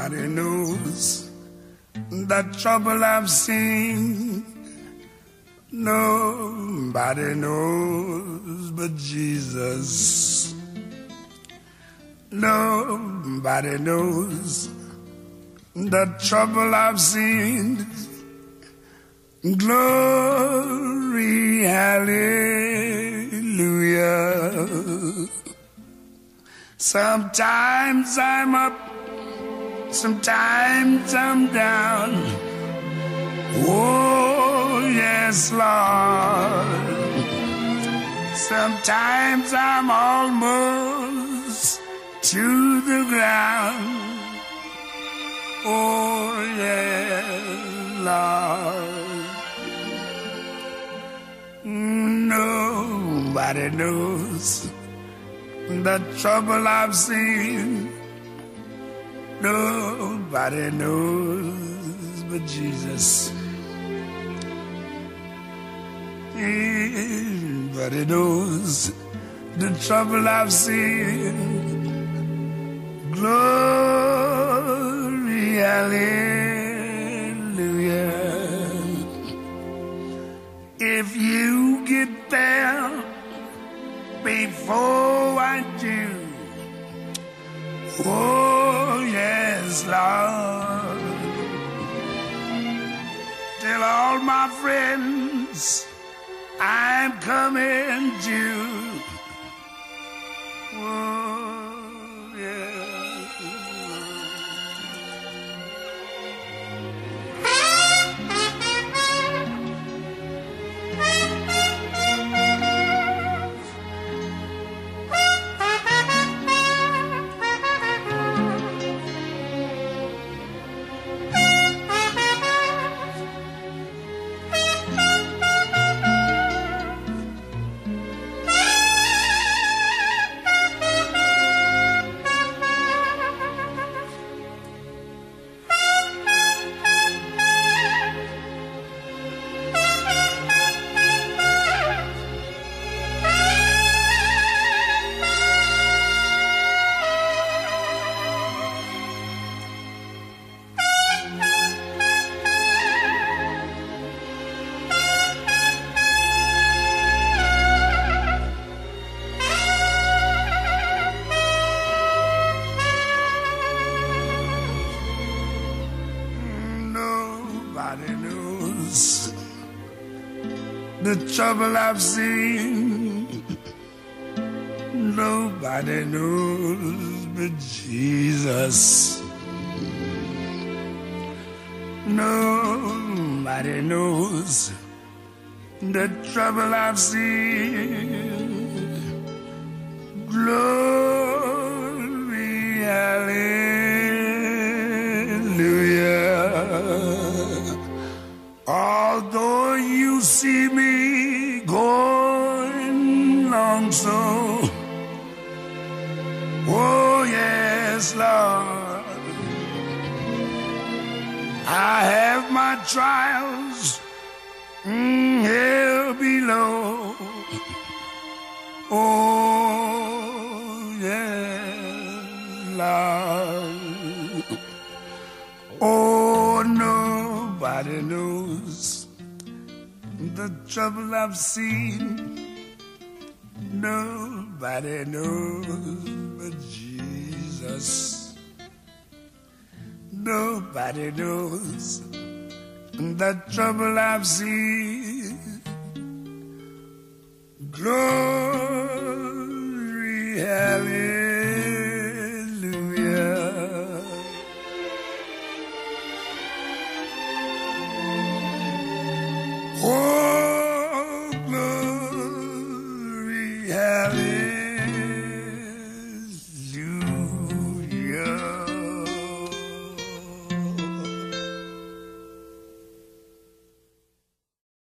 Nobody knows the trouble I've seen. Nobody knows but Jesus. Nobody knows the trouble I've seen. Glory, hallelujah. Sometimes I'm up, sometimes I'm down. Oh, yes, Lord. Sometimes I'm almost to the ground. Oh, yes, Lord. Nobody knows the trouble I've seen. Nobody knows but Jesus. Nobody knows the trouble I've seen. Glory, hallelujah. If you get there before I do, oh yes, Lord, tell all my friends I'm coming to. Oh yeah. Nobody knows the trouble I've seen. Nobody knows but Jesus. Nobody knows the trouble I've seen. Glory, hallelujah. Although you see me going on so, oh yes, Lord, I have my trials here below. Oh yes, Lord. Oh, nobody knows the trouble I've seen. Nobody knows but Jesus. Nobody knows the trouble I've seen. Glory.